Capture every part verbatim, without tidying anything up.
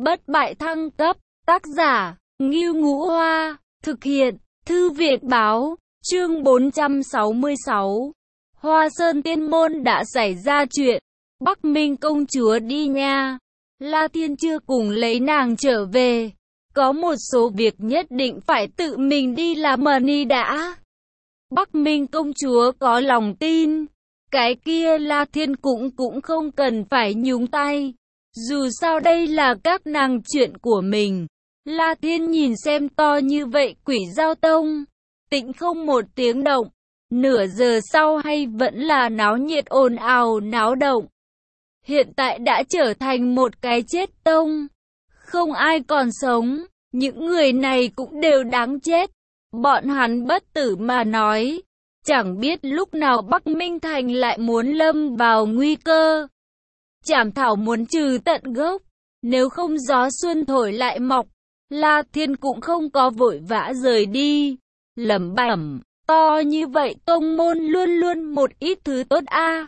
bất bại thăng cấp, tác giả, Ngưu Ngũ Hoa, thực hiện, Thư viện Báo, chương bốn trăm sáu mươi sáu. Hoa Sơn Tiên Môn đã xảy ra chuyện, Bắc Minh công chúa đi nha, La Thiên chưa cùng lấy nàng trở về, có một số việc nhất định phải tự mình đi làm đi đã. Bắc Minh công chúa có lòng tin, cái kia La Thiên cũng cũng không cần phải nhúng tay, dù sao đây là các nàng chuyện của mình. La Thiên nhìn xem to như vậy Quỷ Dao Tông, tĩnh không một tiếng động, nửa giờ sau hay vẫn là náo nhiệt ồn ào náo động. Hiện tại đã trở thành một cái chết tông, không ai còn sống, những người này cũng đều đáng chết. Bọn hắn bất tử mà nói, chẳng biết lúc nào Bắc Minh Thành lại muốn lâm vào nguy cơ. Trảm thảo muốn trừ tận gốc, nếu không gió xuân thổi lại mọc. La Thiên cũng không có vội vã rời đi, lẩm bẩm, to như vậy tông môn luôn luôn một ít thứ tốt a.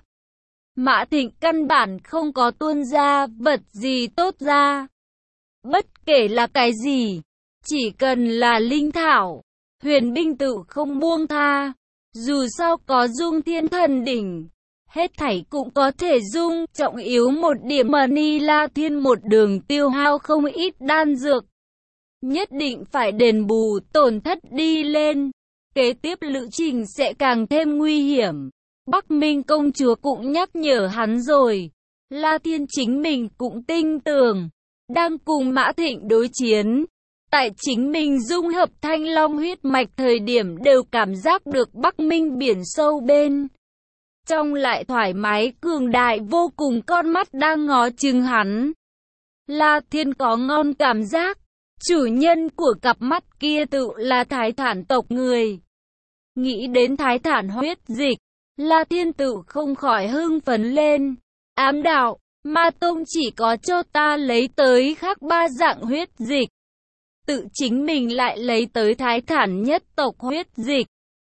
Mã Thịnh căn bản không có tuôn ra vật gì tốt ra. Bất kể là cái gì, chỉ cần là linh thảo, huyền binh tự không buông tha. Dù sao có dung thiên thần đỉnh, hết thảy cũng có thể dung, trọng yếu một điểm mà ni La Thiên một đường tiêu hao không ít đan dược. Nhất định phải đền bù tổn thất đi lên, kế tiếp lữ trình sẽ càng thêm nguy hiểm. Bắc Minh công chúa cũng nhắc nhở hắn rồi, La Thiên chính mình cũng tin tưởng, đang cùng Mã Thịnh đối chiến. Tại chính mình dung hợp thanh long huyết mạch thời điểm đều cảm giác được Bắc Minh biển sâu bên trong lại thoải mái cường đại vô cùng, con mắt đang ngó chừng hắn. La Thiên có ngon cảm giác, chủ nhân của cặp mắt kia tự là Thái Thản tộc người. Nghĩ đến Thái Thản huyết dịch, La Thiên tự không khỏi hưng phấn lên. Ám đạo, Ma Tông chỉ có cho ta lấy tới khác ba dạng huyết dịch, tự chính mình lại lấy tới Thái Thản nhất tộc huyết dịch.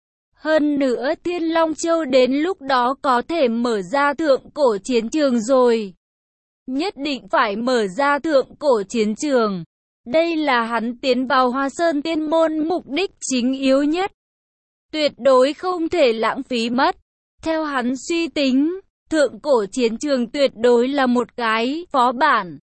Hơn nữa Thiên Long Châu đến lúc đó có thể mở ra thượng cổ chiến trường rồi. Nhất định phải mở ra thượng cổ chiến trường. Đây là hắn tiến vào Hoa Sơn Tiên Môn mục đích chính yếu nhất. Tuyệt đối không thể lãng phí mất. Theo hắn suy tính, thượng cổ chiến trường tuyệt đối là một cái phó bản.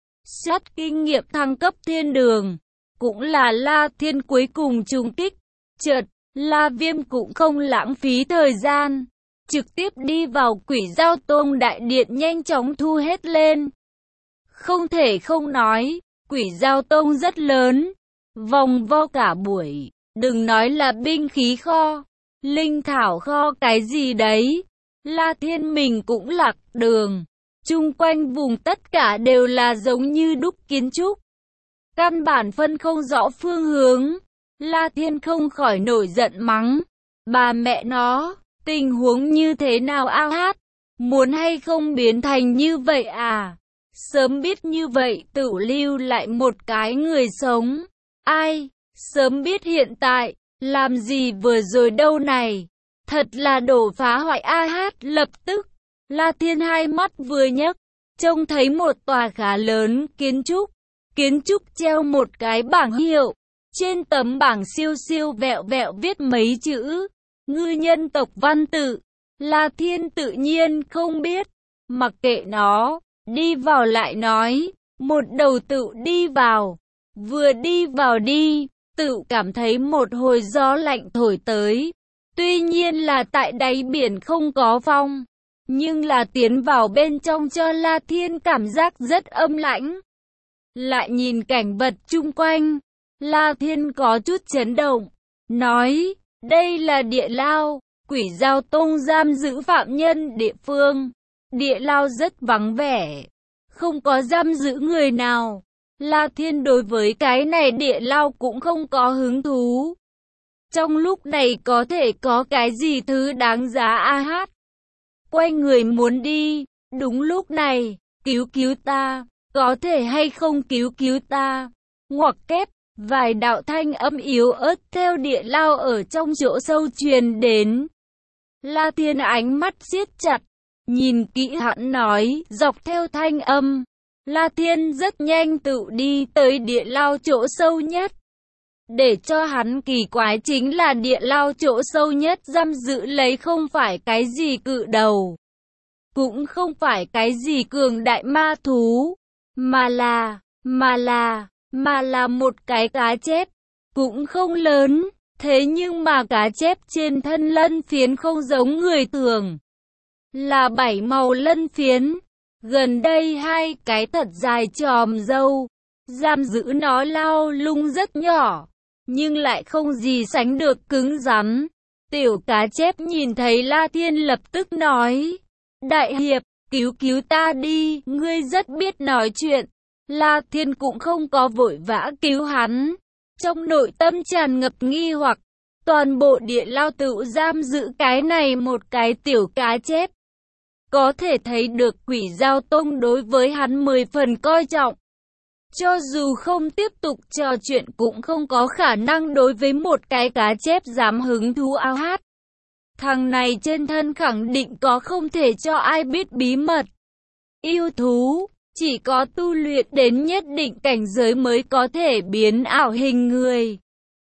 Sát kinh nghiệm thăng cấp thiên đường, cũng là La Thiên cuối cùng trùng kích. Chợt, La Viêm cũng không lãng phí thời gian, trực tiếp đi vào Quỷ Dao Tông đại điện nhanh chóng thu hết lên. Không thể không nói, Quỷ Dao Tông rất lớn, vòng vo cả buổi, đừng nói là binh khí kho, linh thảo kho cái gì đấy, La Thiên mình cũng lạc đường, chung quanh vùng tất cả đều là giống như đúc kiến trúc, căn bản phân không rõ phương hướng. La Thiên không khỏi nổi giận mắng, bà mẹ nó, tình huống như thế nào a hát, muốn hay không biến thành như vậy à? Sớm biết như vậy tự lưu lại một cái người sống. Ai, sớm biết hiện tại, làm gì vừa rồi đâu này. Thật là đổ phá hoại a hát. Lập tức, La Thiên hai mắt vừa nhấc, trông thấy một tòa khá lớn kiến trúc. Kiến trúc treo một cái bảng hiệu. Trên tấm bảng siêu siêu vẹo vẹo viết mấy chữ, ngư nhân tộc văn tự. La Thiên tự nhiên không biết, mặc kệ nó. Đi vào lại nói, một đầu tự đi vào, vừa đi vào đi, tự cảm thấy một hồi gió lạnh thổi tới. Tuy nhiên là tại đáy biển không có phong, nhưng là tiến vào bên trong cho La Thiên cảm giác rất âm lãnh. Lại nhìn cảnh vật chung quanh, La Thiên có chút chấn động, nói, đây là địa lao, Quỷ Dao Tông giam giữ phạm nhân địa phương. Địa lao rất vắng vẻ, không có giam giữ người nào. La Thiên đối với cái này địa lao cũng không có hứng thú. Trong lúc này có thể có cái gì thứ đáng giá a hát. Quay người muốn đi, đúng lúc này, cứu cứu ta, có thể hay không cứu cứu ta. Ngoặc kép, vài đạo thanh âm yếu ớt theo địa lao ở trong chỗ sâu truyền đến. La Thiên ánh mắt siết chặt, nhìn kỹ hắn nói, dọc theo thanh âm, La Thiên rất nhanh tự đi tới địa lao chỗ sâu nhất. Để cho hắn kỳ quái chính là địa lao chỗ sâu nhất giam giữ lấy không phải cái gì cự đầu, cũng không phải cái gì cường đại ma thú, mà là, mà là, mà là một cái cá chép, cũng không lớn, thế nhưng mà cá chép trên thân lân phiến không giống người thường, là bảy màu lân phiến, gần đây hai cái thật dài chòm râu, giam giữ nó lao lung rất nhỏ, nhưng lại không gì sánh được cứng rắn. Tiểu cá chép nhìn thấy La Thiên lập tức nói, đại hiệp, cứu cứu ta đi, ngươi rất biết nói chuyện. La Thiên cũng không có vội vã cứu hắn, trong nội tâm tràn ngập nghi hoặc, toàn bộ địa lao tự giam giữ cái này một cái tiểu cá chép. Có thể thấy được Quỷ Dao Tông đối với hắn mười phần coi trọng. Cho dù không tiếp tục trò chuyện cũng không có khả năng đối với một cái cá chép dám hứng thú ao hát. Thằng này trên thân khẳng định có không thể cho ai biết bí mật. Yêu thú, chỉ có tu luyện đến nhất định cảnh giới mới có thể biến ảo hình người.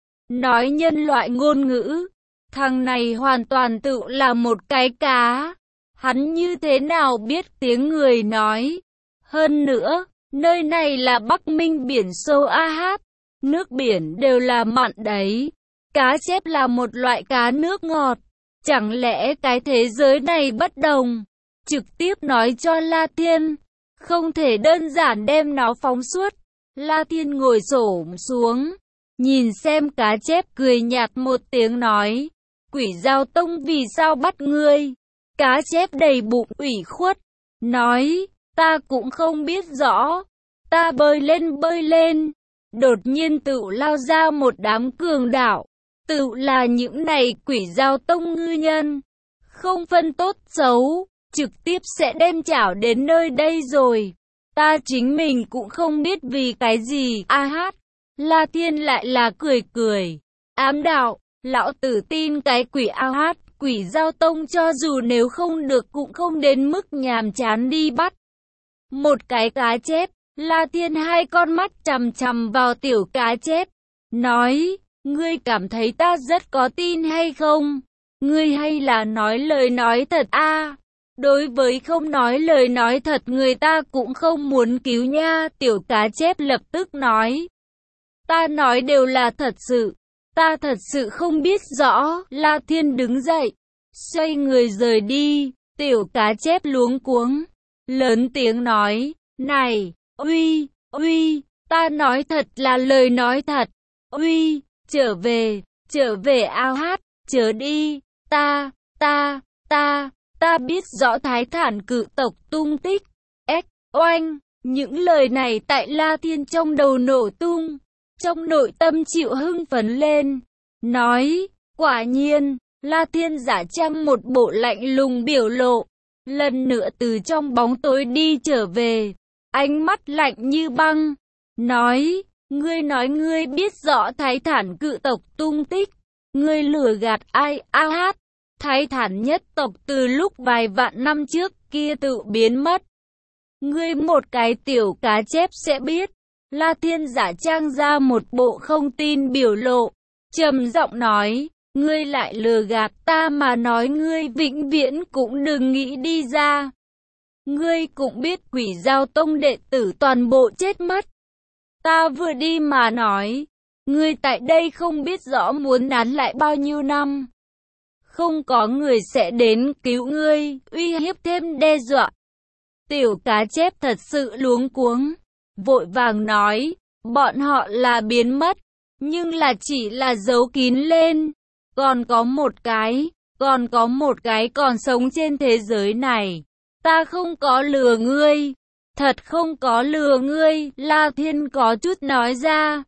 Nói nhân loại ngôn ngữ, thằng này hoàn toàn tự là một cái cá. Hắn như thế nào biết tiếng người nói? Hơn nữa, nơi này là Bắc Minh biển sâu a hát, nước biển đều là mặn đấy. Cá chép là một loại cá nước ngọt. Chẳng lẽ cái thế giới này bất đồng? Trực tiếp nói cho La Thiên, không thể đơn giản đem nó phóng suốt. La Thiên ngồi xổm xuống, nhìn xem cá chép cười nhạt một tiếng nói, Quỷ Dao Tông vì sao bắt ngươi? Cá chép đầy bụng ủy khuất, nói, ta cũng không biết rõ, ta bơi lên bơi lên, đột nhiên tự lao ra một đám cường đạo, tự là những này Quỷ Dao Tông ngư nhân, không phân tốt xấu, trực tiếp sẽ đem chảo đến nơi đây rồi, ta chính mình cũng không biết vì cái gì, a hát, La Thiên lại là cười cười, ám đạo, lão tử tin cái quỷ a hát. Quỷ Dao Tông cho dù nếu không được cũng không đến mức nhàm chán đi bắt. Một cái cá chép, La Thiên hai con mắt chằm chằm vào tiểu cá chép, nói, ngươi cảm thấy ta rất có tin hay không? Ngươi hay là nói lời nói thật a? À, đối với không nói lời nói thật người ta cũng không muốn cứu nha, tiểu cá chép lập tức nói. Ta nói đều là thật sự. Ta thật sự không biết rõ. La Thiên đứng dậy, xoay người rời đi. Tiểu cá chép luống cuống, lớn tiếng nói, này, uy, uy, ta nói thật là lời nói thật. Uy, trở về, trở về ao hát, chớ đi, ta, ta, ta, ta biết rõ Thái Thản cự tộc tung tích. Ếch, oanh, những lời này tại La Thiên trong đầu nổ tung. Trong nội tâm chịu hưng phấn lên, nói, quả nhiên, La Thiên giả trang một bộ lạnh lùng biểu lộ, lần nữa từ trong bóng tối đi trở về, ánh mắt lạnh như băng, nói, ngươi nói ngươi biết rõ Thái Thản cự tộc tung tích, ngươi lừa gạt ai a hát, Thái Thản nhất tộc từ lúc vài vạn năm trước kia tự biến mất, ngươi một cái tiểu cá chép sẽ biết. La Thiên giả trang ra một bộ không tin biểu lộ, trầm giọng nói, ngươi lại lừa gạt ta mà nói ngươi vĩnh viễn cũng đừng nghĩ đi ra. Ngươi cũng biết Quỷ Dao Tông đệ tử toàn bộ chết mất. Ta vừa đi mà nói, ngươi tại đây không biết rõ muốn nán lại bao nhiêu năm. Không có người sẽ đến cứu ngươi, uy hiếp thêm đe dọa. Tiểu cá chép thật sự luống cuống, vội vàng nói, bọn họ là biến mất, nhưng là chỉ là giấu kín lên. Còn có một cái, còn có một cái còn sống trên thế giới này. Ta không có lừa ngươi, thật không có lừa ngươi, La Thiên có chút nói ra.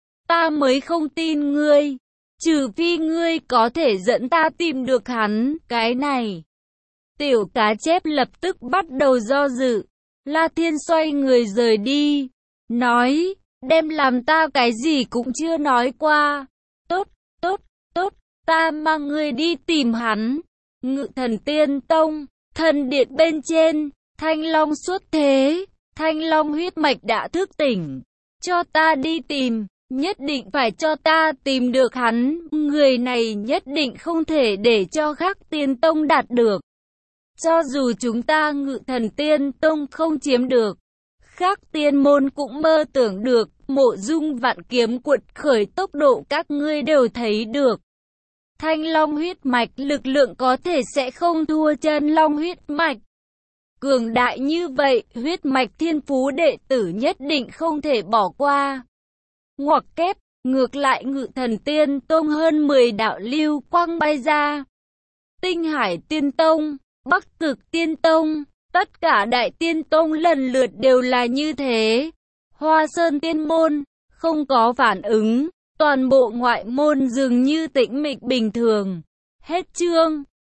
Ta mới không tin ngươi, trừ phi ngươi có thể dẫn ta tìm được hắn, cái này. Tiểu cá chép lập tức bắt đầu do dự. La Thiên xoay người rời đi, nói, đem làm ta cái gì cũng chưa nói qua. Tốt, tốt, tốt, ta mang ngươi đi tìm hắn. Ngự Thần Tiên Tông, thần điện bên trên, Thanh Long xuất thế, Thanh Long huyết mạch đã thức tỉnh. Cho ta đi tìm, nhất định phải cho ta tìm được hắn, người này nhất định không thể để cho Khắc Tiên Tông đạt được. Cho dù chúng ta Ngự Thần Tiên Tông không chiếm được, Khắc Tiên môn cũng mơ tưởng được, Mộ Dung vạn kiếm cuột khởi tốc độ các ngươi đều thấy được. Thanh Long huyết mạch lực lượng có thể sẽ không thua chân Long huyết mạch. Cường đại như vậy, huyết mạch thiên phú đệ tử nhất định không thể bỏ qua. Ngoặc kép, ngược lại Ngự Thần Tiên Tông hơn mười đạo lưu quang bay ra. Tinh Hải Tiên Tông, Bắc Cực Tiên Tông, tất cả đại tiên tông lần lượt đều là như thế. Hoa Sơn Tiên Môn, không có phản ứng, toàn bộ ngoại môn dường như tĩnh mịch bình thường. Hết chương.